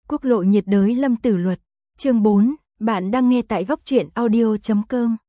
Quốc lộ nhiệt đới Lâm Tử Luật, chương 4, bạn đang nghe tại góc truyện audio.com.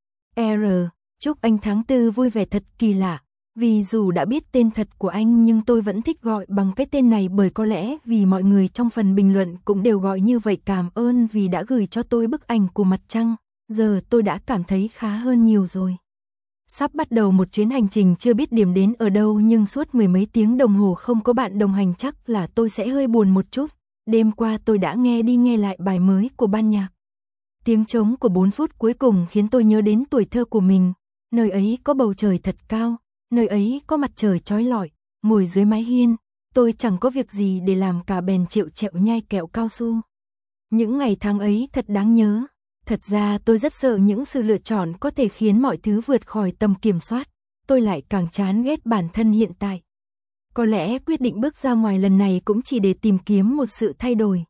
Chúc anh tháng 4 vui vẻ thật kỳ lạ, vì dù đã biết tên thật của anh nhưng tôi vẫn thích gọi bằng cái tên này bởi có lẽ vì mọi người trong phần bình luận cũng đều gọi như vậy. Cảm ơn vì đã gửi cho tôi bức ảnh của mặt trăng, giờ tôi đã cảm thấy khá hơn nhiều rồi. Sắp bắt đầu một chuyến hành trình chưa biết điểm đến ở đâu nhưng suốt mười mấy tiếng đồng hồ không có bạn đồng hành chắc là tôi sẽ hơi buồn một chút. Đêm qua tôi đã nghe đi nghe lại bài mới của ban nhạc. Tiếng trống của 4 phút cuối cùng khiến tôi nhớ đến tuổi thơ của mình. Nơi ấy có bầu trời thật cao, nơi ấy có mặt trời chói lọi, ngồi dưới mái hiên, tôi chẳng có việc gì để làm cả bèn chịu chẹo nhai kẹo cao su. Những ngày tháng ấy thật đáng nhớ. Thật ra tôi rất sợ những sự lựa chọn có thể khiến mọi thứ vượt khỏi tầm kiểm soát. Tôi lại càng chán ghét bản thân hiện tại. Có lẽ quyết định bước ra ngoài lần này cũng chỉ để tìm kiếm một sự thay đổi.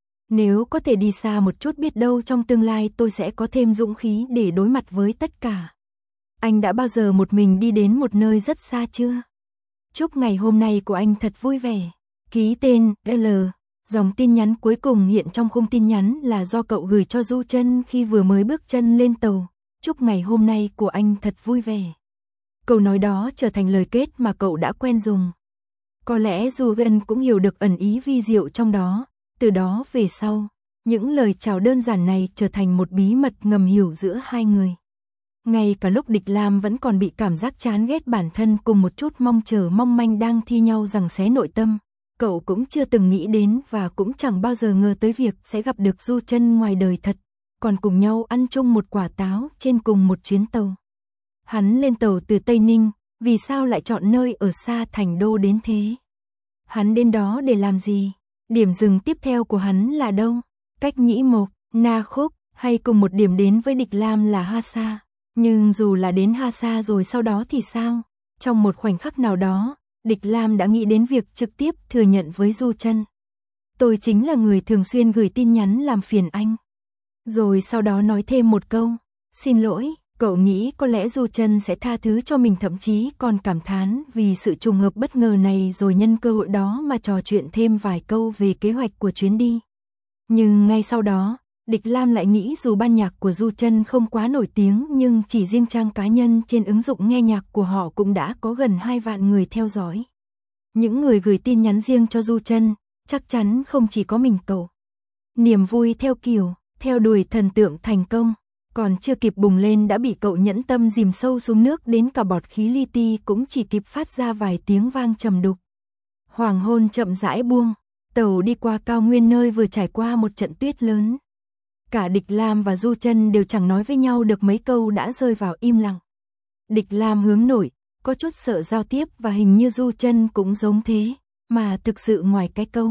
Nếu có thể đi xa một chút biết đâu trong tương lai tôi sẽ có thêm dũng khí để đối mặt với tất cả. Anh đã bao giờ một mình đi đến một nơi rất xa chưa? Chúc ngày hôm nay của anh thật vui vẻ. Ký tên L. Dòng tin nhắn cuối cùng hiện trong khung tin nhắn là do cậu gửi cho Du Trân khi vừa mới bước chân lên tàu. Chúc ngày hôm nay của anh thật vui vẻ. Câu nói đó trở thành lời kết mà cậu đã quen dùng. Có lẽ Du Trân cũng hiểu được ẩn ý vi diệu trong đó. Từ đó về sau, những lời chào đơn giản này trở thành một bí mật ngầm hiểu giữa hai người. Ngay cả lúc Địch Lam vẫn còn bị cảm giác chán ghét bản thân cùng một chút mong chờ mong manh đang thi nhau giằng xé nội tâm. Cậu cũng chưa từng nghĩ đến và cũng chẳng bao giờ ngờ tới việc sẽ gặp được Du Trân ngoài đời thật, còn cùng nhau ăn chung một quả táo trên cùng một chuyến tàu. Hắn lên tàu từ Tây Ninh, vì sao lại chọn nơi ở xa thành đô đến thế? Hắn đến đó để làm gì? Điểm dừng tiếp theo của hắn là đâu? Cách Nhĩ Mộc, Na Khúc hay cùng một điểm đến với Địch Lam là Hasa? Nhưng dù là đến Hasa rồi sau đó thì sao? Trong một khoảnh khắc nào đó, Địch Lam đã nghĩ đến việc trực tiếp thừa nhận với Du Trân. Tôi chính là người thường xuyên gửi tin nhắn làm phiền anh. Rồi sau đó nói thêm một câu, xin lỗi, cậu nghĩ có lẽ Du Trân sẽ tha thứ cho mình, thậm chí còn cảm thán vì sự trùng hợp bất ngờ này rồi nhân cơ hội đó mà trò chuyện thêm vài câu về kế hoạch của chuyến đi. Nhưng ngay sau đó, Địch Lam lại nghĩ dù ban nhạc của Du Trân không quá nổi tiếng nhưng chỉ riêng trang cá nhân trên ứng dụng nghe nhạc của họ cũng đã có gần 2 vạn người theo dõi. Những người gửi tin nhắn riêng cho Du Trân, chắc chắn không chỉ có mình cậu. Niềm vui theo kiểu, theo đuổi thần tượng thành công, còn chưa kịp bùng lên đã bị cậu nhẫn tâm dìm sâu xuống nước đến cả bọt khí li ti cũng chỉ kịp phát ra vài tiếng vang trầm đục. Hoàng hôn chậm rãi buông, tàu đi qua cao nguyên nơi vừa trải qua một trận tuyết lớn. Cả Địch Lam và Du Trân đều chẳng nói với nhau được mấy câu đã rơi vào im lặng. Địch Lam hướng nội, có chút sợ giao tiếp và hình như Du Trân cũng giống thế, mà thực sự ngoài cái câu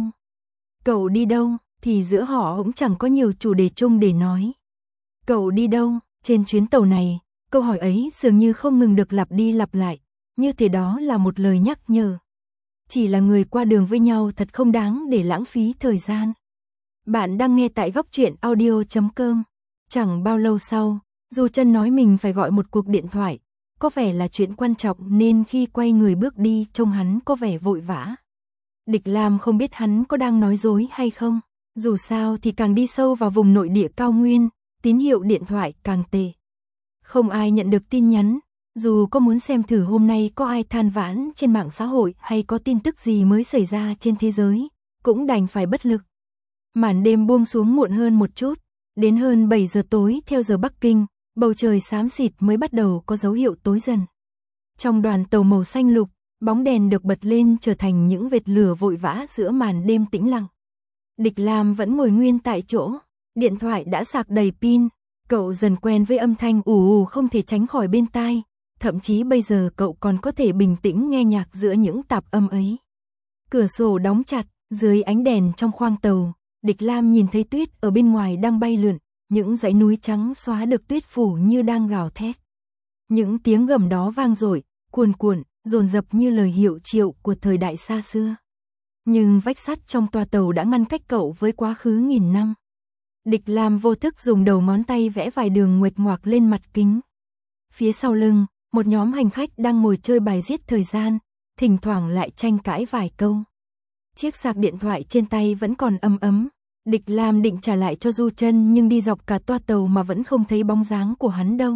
cậu đi đâu thì giữa họ cũng chẳng có nhiều chủ đề chung để nói. Cậu đi đâu? Trên chuyến tàu này, câu hỏi ấy dường như không ngừng được lặp đi lặp lại, như thế đó là một lời nhắc nhở. Chỉ là người qua đường với nhau thật không đáng để lãng phí thời gian. Bạn đang nghe tại góc truyện audio.com. Chẳng bao lâu sau, Du Trân nói mình phải gọi một cuộc điện thoại, có vẻ là chuyện quan trọng nên khi quay người bước đi trông hắn có vẻ vội vã. Địch Lam không biết hắn có đang nói dối hay không, dù sao thì càng đi sâu vào vùng nội địa cao nguyên, tín hiệu điện thoại càng tệ. Không ai nhận được tin nhắn, dù có muốn xem thử hôm nay có ai than vãn trên mạng xã hội hay có tin tức gì mới xảy ra trên thế giới, cũng đành phải bất lực. Màn đêm buông xuống muộn hơn một chút, đến hơn 7 giờ tối theo giờ Bắc Kinh, bầu trời xám xịt mới bắt đầu có dấu hiệu tối dần. Trong đoàn tàu màu xanh lục, bóng đèn được bật lên trở thành những vệt lửa vội vã giữa màn đêm tĩnh lặng. Địch Lam vẫn ngồi nguyên tại chỗ, điện thoại đã sạc đầy pin, cậu dần quen với âm thanh ù ù không thể tránh khỏi bên tai, thậm chí bây giờ cậu còn có thể bình tĩnh nghe nhạc giữa những tạp âm ấy. Cửa sổ đóng chặt, dưới ánh đèn trong khoang tàu, Địch Lam nhìn thấy tuyết ở bên ngoài đang bay lượn, những dãy núi trắng xóa được tuyết phủ như đang gào thét. Những tiếng gầm đó vang dội, cuồn cuộn, dồn dập như lời hiệu triệu của thời đại xa xưa. Nhưng vách sắt trong toa tàu đã ngăn cách cậu với quá khứ nghìn năm. Địch Lam vô thức dùng đầu ngón tay vẽ vài đường nguệch ngoạc lên mặt kính. Phía sau lưng, một nhóm hành khách đang ngồi chơi bài giết thời gian, thỉnh thoảng lại tranh cãi vài câu. Chiếc sạc điện thoại trên tay vẫn còn ấm ấm, Địch Lam định trả lại cho Du Chân nhưng đi dọc cả toa tàu mà vẫn không thấy bóng dáng của hắn đâu.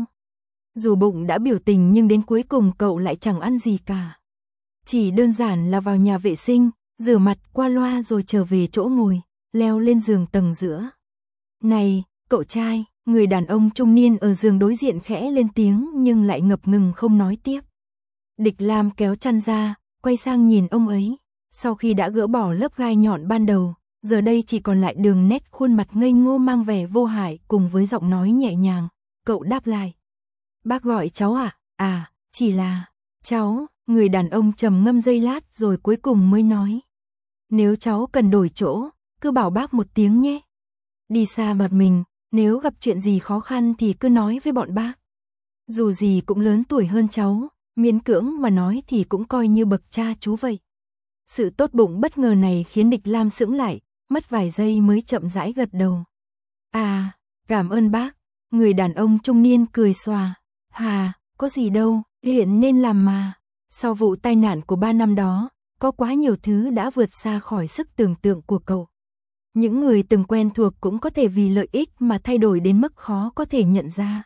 Dù bụng đã biểu tình nhưng đến cuối cùng cậu lại chẳng ăn gì cả. Chỉ đơn giản là vào nhà vệ sinh, rửa mặt qua loa rồi trở về chỗ ngồi, leo lên giường tầng giữa. Này, cậu trai, người đàn ông trung niên ở giường đối diện khẽ lên tiếng nhưng lại ngập ngừng không nói tiếp. Địch Lam kéo chăn ra, quay sang nhìn ông ấy. Sau khi đã gỡ bỏ lớp gai nhọn ban đầu, giờ đây chỉ còn lại đường nét khuôn mặt ngây ngô mang vẻ vô hại cùng với giọng nói nhẹ nhàng. Cậu đáp lại. Bác gọi cháu à? À, chỉ là... Cháu, người đàn ông trầm ngâm giây lát rồi cuối cùng mới nói. Nếu cháu cần đổi chỗ, cứ bảo bác một tiếng nhé. Đi xa một mình, nếu gặp chuyện gì khó khăn thì cứ nói với bọn bác. Dù gì cũng lớn tuổi hơn cháu, miễn cưỡng mà nói thì cũng coi như bậc cha chú vậy. Sự tốt bụng bất ngờ này khiến Địch Lam sững lại, mất vài giây mới chậm rãi gật đầu. À, cảm ơn bác. Người đàn ông trung niên cười xòa. Hà, có gì đâu, hiện nên làm mà. Sau vụ tai nạn của 3 năm đó, có quá nhiều thứ đã vượt xa khỏi sức tưởng tượng của cậu. Những người từng quen thuộc cũng có thể vì lợi ích mà thay đổi đến mức khó có thể nhận ra.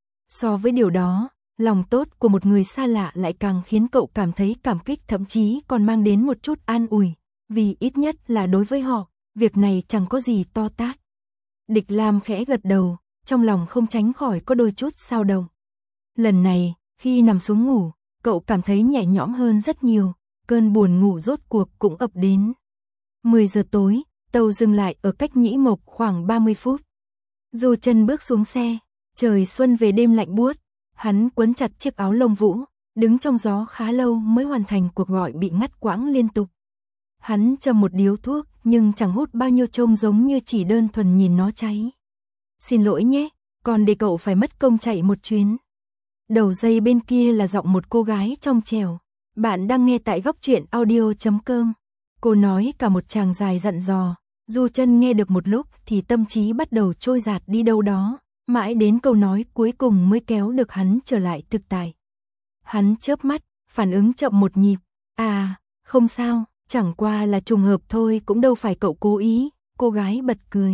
So với điều đó, lòng tốt của một người xa lạ lại càng khiến cậu cảm thấy cảm kích, thậm chí còn mang đến một chút an ủi, vì ít nhất là đối với họ, việc này chẳng có gì to tát. Địch Lam khẽ gật đầu, trong lòng không tránh khỏi có đôi chút dao động. Lần này, khi nằm xuống ngủ, cậu cảm thấy nhẹ nhõm hơn rất nhiều, cơn buồn ngủ rốt cuộc cũng ập đến. 10 giờ tối, tàu dừng lại ở cách Nhĩ Mộc khoảng 30 phút. Du Chân bước xuống xe, trời xuân về đêm lạnh buốt, hắn quấn chặt chiếc áo lông vũ, đứng trong gió khá lâu mới hoàn thành cuộc gọi bị ngắt quãng liên tục. Hắn châm một điếu thuốc nhưng chẳng hút bao nhiêu, trông giống như chỉ đơn thuần nhìn nó cháy. Xin lỗi nhé, còn để cậu phải mất công chạy một chuyến. Đầu dây bên kia là giọng một cô gái trong trẻo. Bạn đang nghe tại góc truyện audio.com. Cô nói cả một tràng dài dặn dò. Du Chân nghe được một lúc thì tâm trí bắt đầu trôi dạt đi đâu đó. Mãi đến câu nói cuối cùng mới kéo được hắn trở lại thực tại. Hắn chớp mắt, phản ứng chậm một nhịp. À, không sao, chẳng qua là trùng hợp thôi, cũng đâu phải cậu cố ý. Cô gái bật cười.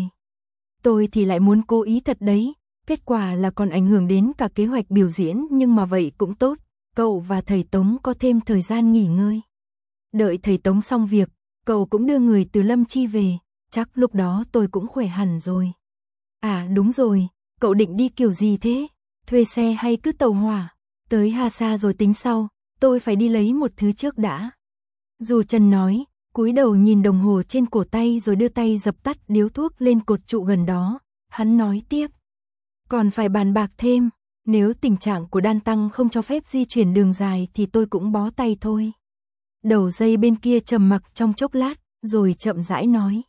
Tôi thì lại muốn cố ý thật đấy. Kết quả là còn ảnh hưởng đến cả kế hoạch biểu diễn, nhưng mà vậy cũng tốt. Cậu và thầy Tống có thêm thời gian nghỉ ngơi. Đợi thầy Tống xong việc, cậu cũng đưa người từ Lâm Chi về. Chắc lúc đó tôi cũng khỏe hẳn rồi. À đúng rồi, cậu định đi kiểu gì thế? Thuê xe hay cứ tàu hỏa? Tới Hà Sa rồi tính sau, tôi phải đi lấy một thứ trước đã. Du Chân nói, cúi đầu nhìn đồng hồ trên cổ tay rồi đưa tay dập tắt điếu thuốc lên cột trụ gần đó. Hắn nói tiếp. Còn phải bàn bạc thêm, nếu tình trạng của Đan Tăng không cho phép di chuyển đường dài thì tôi cũng bó tay thôi. Đầu dây bên kia trầm mặc trong chốc lát, rồi chậm rãi nói.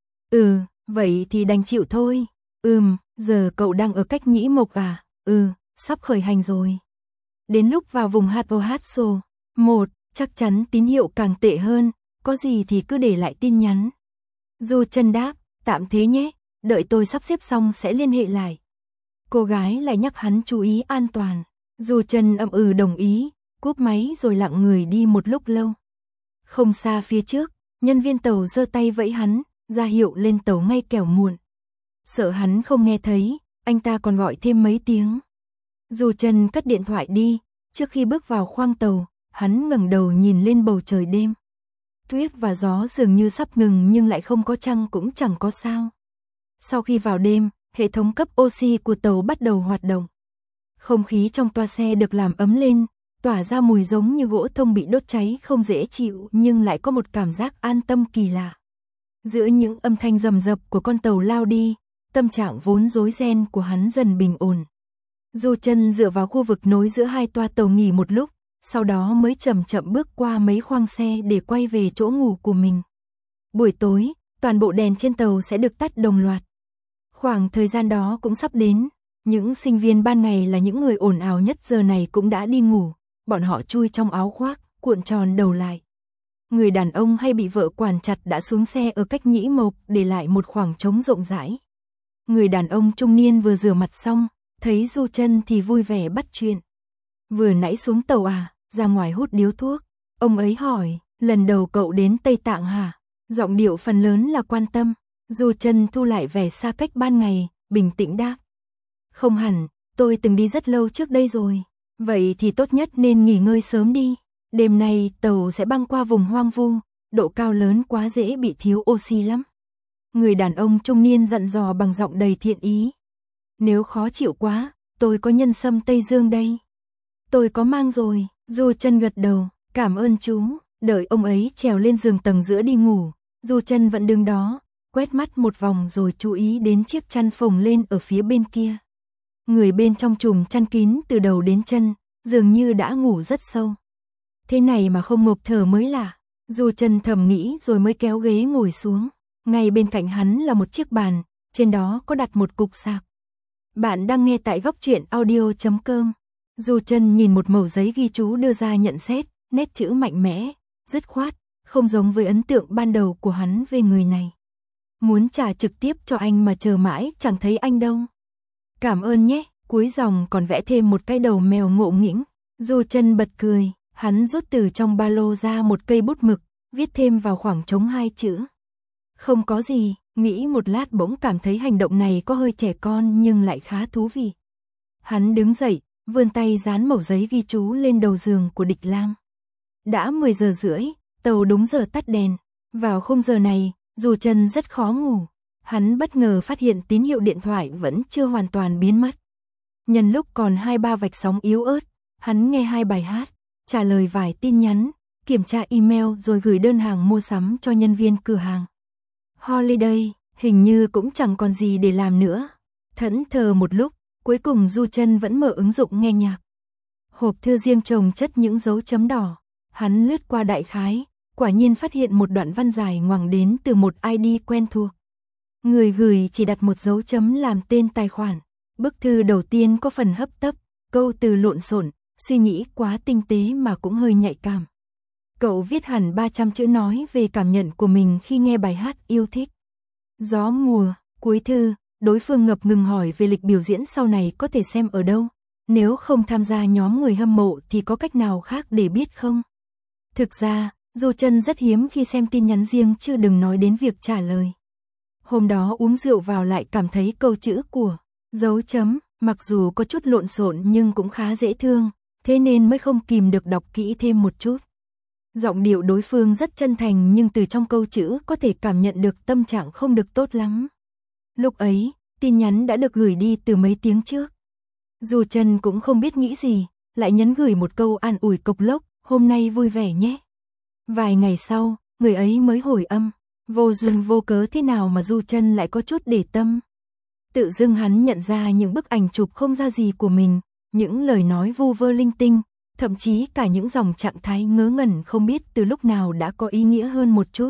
Vậy thì đành chịu thôi. Giờ cậu đang ở cách Nhĩ Mộc à? Sắp khởi hành rồi. Đến lúc vào vùng HOHSO 1, chắc chắn tín hiệu càng tệ hơn, có gì thì cứ để lại tin nhắn. Du Chân đáp, tạm thế nhé, đợi tôi sắp xếp xong sẽ liên hệ lại. Cô gái lại nhắc hắn chú ý an toàn. Du Chân đồng ý, cúp máy rồi lặng người đi một lúc lâu. Không xa phía trước, nhân viên tàu giơ tay vẫy hắn, ra hiệu lên tàu ngay kẻo muộn. Sợ hắn không nghe thấy, anh ta còn gọi thêm mấy tiếng. Du Chân cất điện thoại đi, trước khi bước vào khoang tàu, hắn ngẩng đầu nhìn lên bầu trời đêm. Tuyết và gió dường như sắp ngừng nhưng lại không có trăng cũng chẳng có sao. Sau khi vào đêm, hệ thống cấp oxy của tàu bắt đầu hoạt động. Không khí trong toa xe được làm ấm lên, tỏa ra mùi giống như gỗ thông bị đốt cháy, không dễ chịu nhưng lại có một cảm giác an tâm kỳ lạ. Giữa những âm thanh rầm rập của con tàu lao đi, tâm trạng vốn rối ren của hắn dần bình ổn. Du Chân dựa vào khu vực nối giữa hai toa tàu nghỉ một lúc, sau đó mới chậm chậm bước qua mấy khoang xe để quay về chỗ ngủ của mình. Buổi tối, toàn bộ đèn trên tàu sẽ được tắt đồng loạt. Khoảng thời gian đó cũng sắp đến, những sinh viên ban ngày là những người ồn ào nhất giờ này cũng đã đi ngủ, bọn họ chui trong áo khoác, cuộn tròn đầu lại. Người đàn ông hay bị vợ quản chặt đã xuống xe ở cách Nhĩ Mộc để lại một khoảng trống rộng rãi. Người đàn ông trung niên vừa rửa mặt xong, thấy Du Chân thì vui vẻ bắt chuyện. Vừa nãy xuống tàu à, ra ngoài hút điếu thuốc. Ông ấy hỏi, lần đầu cậu đến Tây Tạng hả? Giọng điệu phần lớn là quan tâm. Du Trân thu lại vẻ xa cách ban ngày, bình tĩnh đáp. Không hẳn, tôi từng đi rất lâu trước đây rồi. Vậy thì tốt nhất nên nghỉ ngơi sớm đi. Đêm nay tàu sẽ băng qua vùng hoang vu, độ cao lớn quá dễ bị thiếu oxy lắm. Người đàn ông trung niên dặn dò bằng giọng đầy thiện ý. Nếu khó chịu quá, tôi có nhân sâm Tây Dương đây. Tôi có mang rồi. Du Trân gật đầu, cảm ơn chú. Đợi ông ấy trèo lên giường tầng giữa đi ngủ, Du Trân vẫn đứng đó, quét mắt một vòng rồi chú ý đến chiếc chăn phồng lên ở phía bên kia. Người bên trong trùm chăn kín từ đầu đến chân, dường như đã ngủ rất sâu. Thế này mà không ngộp thở mới lạ. Du Trân thầm nghĩ rồi mới kéo ghế ngồi xuống. Ngay bên cạnh hắn là một chiếc bàn, trên đó có đặt một cục sạc. Bạn đang nghe tại góc truyện audio.com. Du Trân nhìn một mẩu giấy ghi chú đưa ra nhận xét, nét chữ mạnh mẽ, dứt khoát, không giống với ấn tượng ban đầu của hắn về người này. Muốn trả trực tiếp cho anh mà chờ mãi chẳng thấy anh đâu. Cảm ơn nhé, cuối dòng còn vẽ thêm một cái đầu mèo ngộ nghĩnh. Du Trân bật cười, hắn rút từ trong ba lô ra một cây bút mực, viết thêm vào khoảng trống 2 chữ. Không có gì, nghĩ một lát bỗng cảm thấy hành động này có hơi trẻ con nhưng lại khá thú vị. Hắn đứng dậy, vươn tay dán mẩu giấy ghi chú lên đầu giường của Địch Lam. Đã 10 giờ rưỡi, tàu đúng giờ tắt đèn. Vào khung giờ này, Du Trân rất khó ngủ. Hắn bất ngờ phát hiện tín hiệu điện thoại vẫn chưa hoàn toàn biến mất. Nhân lúc còn 2-3 vạch sóng yếu ớt, hắn nghe 2 bài hát, trả lời vài tin nhắn, kiểm tra email rồi gửi đơn hàng mua sắm cho nhân viên cửa hàng. Holiday, hình như cũng chẳng còn gì để làm nữa. Thẫn thờ một lúc, cuối cùng Du Trân vẫn mở ứng dụng nghe nhạc. Hộp thư riêng chồng chất những dấu chấm đỏ. Hắn lướt qua đại khái, quả nhiên phát hiện một đoạn văn dài ngoằng đến từ một ID quen thuộc. Người gửi chỉ đặt một dấu chấm làm tên tài khoản. Bức thư đầu tiên có phần hấp tấp, câu từ lộn xộn, suy nghĩ quá tinh tế mà cũng hơi nhạy cảm. Cậu viết hẳn 300 chữ nói về cảm nhận của mình khi nghe bài hát yêu thích. Gió mùa, cuối thư, đối phương ngập ngừng hỏi về lịch biểu diễn sau này có thể xem ở đâu. Nếu không tham gia nhóm người hâm mộ thì có cách nào khác để biết không? Thực ra, Du Trân rất hiếm khi xem tin nhắn riêng chứ đừng nói đến việc trả lời. Hôm đó uống rượu vào lại cảm thấy câu chữ của dấu chấm, mặc dù có chút lộn xộn nhưng cũng khá dễ thương, thế nên mới không kìm được đọc kỹ thêm một chút. Giọng điệu đối phương rất chân thành nhưng từ trong câu chữ có thể cảm nhận được tâm trạng không được tốt lắm. Lúc ấy, tin nhắn đã được gửi đi từ mấy tiếng trước. Du Trân cũng không biết nghĩ gì, lại nhấn gửi một câu an ủi cộc lốc, hôm nay vui vẻ nhé. Vài ngày sau, người ấy mới hồi âm, vô duyên vô cớ thế nào mà Du Trân lại có chút để tâm. Tự dưng hắn nhận ra những bức ảnh chụp không ra gì của mình, những lời nói vu vơ linh tinh, thậm chí cả những dòng trạng thái ngớ ngẩn không biết từ lúc nào đã có ý nghĩa hơn một chút.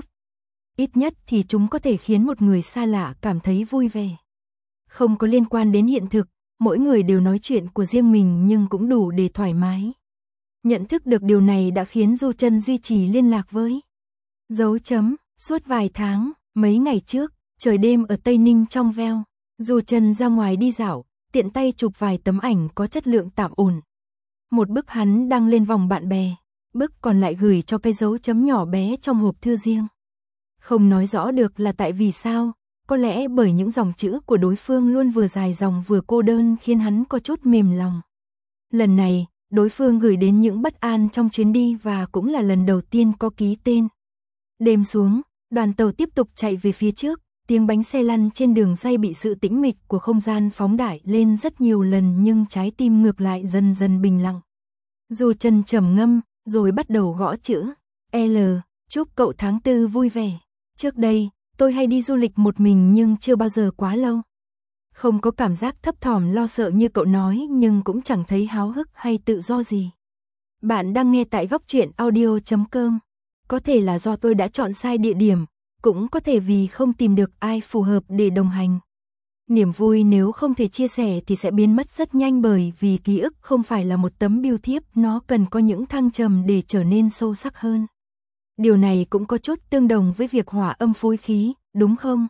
Ít nhất thì chúng có thể khiến một người xa lạ cảm thấy vui vẻ. Không có liên quan đến hiện thực, mỗi người đều nói chuyện của riêng mình nhưng cũng đủ để thoải mái. Nhận thức được điều này đã khiến Du Trân duy trì liên lạc với dấu chấm. Suốt vài tháng, mấy ngày trước, trời đêm ở Tây Ninh trong veo, Du Trân ra ngoài đi dạo, tiện tay chụp vài tấm ảnh có chất lượng tạm ổn. Một bức hắn đăng lên vòng bạn bè, bức còn lại gửi cho cái dấu chấm nhỏ bé trong hộp thư riêng. Không nói rõ được là tại vì sao, có lẽ bởi những dòng chữ của đối phương luôn vừa dài dòng vừa cô đơn khiến hắn có chút mềm lòng. Lần này, đối phương gửi đến những bất an trong chuyến đi và cũng là lần đầu tiên có ký tên. Đêm xuống, đoàn tàu tiếp tục chạy về phía trước, tiếng bánh xe lăn trên đường ray bị sự tĩnh mịch của không gian phóng đại lên rất nhiều lần nhưng trái tim ngược lại dần dần bình lặng. Du Trân trầm ngâm, rồi bắt đầu gõ chữ. L, chúc cậu tháng 4 vui vẻ. Trước đây, tôi hay đi du lịch một mình nhưng chưa bao giờ quá lâu. Không có cảm giác thấp thỏm lo sợ như cậu nói nhưng cũng chẳng thấy háo hức hay tự do gì. Bạn đang nghe tại góc truyện audio.com. Có thể là do tôi đã chọn sai địa điểm, cũng có thể vì không tìm được ai phù hợp để đồng hành. Niềm vui nếu không thể chia sẻ thì sẽ biến mất rất nhanh bởi vì ký ức không phải là một tấm bưu thiếp, nó cần có những thăng trầm để trở nên sâu sắc hơn. Điều này cũng có chút tương đồng với việc hòa âm phối khí, đúng không?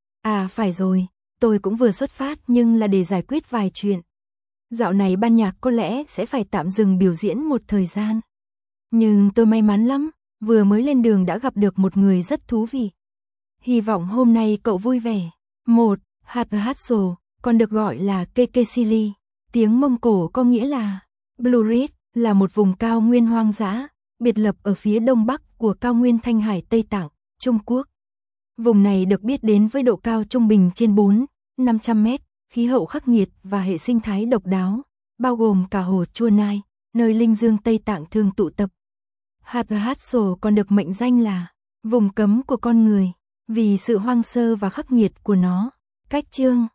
À phải rồi, tôi cũng vừa xuất phát nhưng là để giải quyết vài chuyện. Dạo này ban nhạc có lẽ sẽ phải tạm dừng biểu diễn một thời gian. Nhưng tôi may mắn lắm, vừa mới lên đường đã gặp được một người rất thú vị. Hy vọng hôm nay cậu vui vẻ. 1. Hathaso, còn được gọi là Kekesili. Tiếng Mông Cổ có nghĩa là Blue Ridge, là một vùng cao nguyên hoang dã, biệt lập ở phía đông bắc của cao nguyên Thanh Hải Tây Tạng, Trung Quốc. Vùng này được biết đến với độ cao trung bình trên 400-500 mét, khí hậu khắc nghiệt và hệ sinh thái độc đáo, bao gồm cả hồ Chua Nai, nơi linh dương Tây Tạng thường tụ tập. Hathaso còn được mệnh danh là vùng cấm của con người, vì sự hoang sơ và khắc nghiệt của nó. Cách chương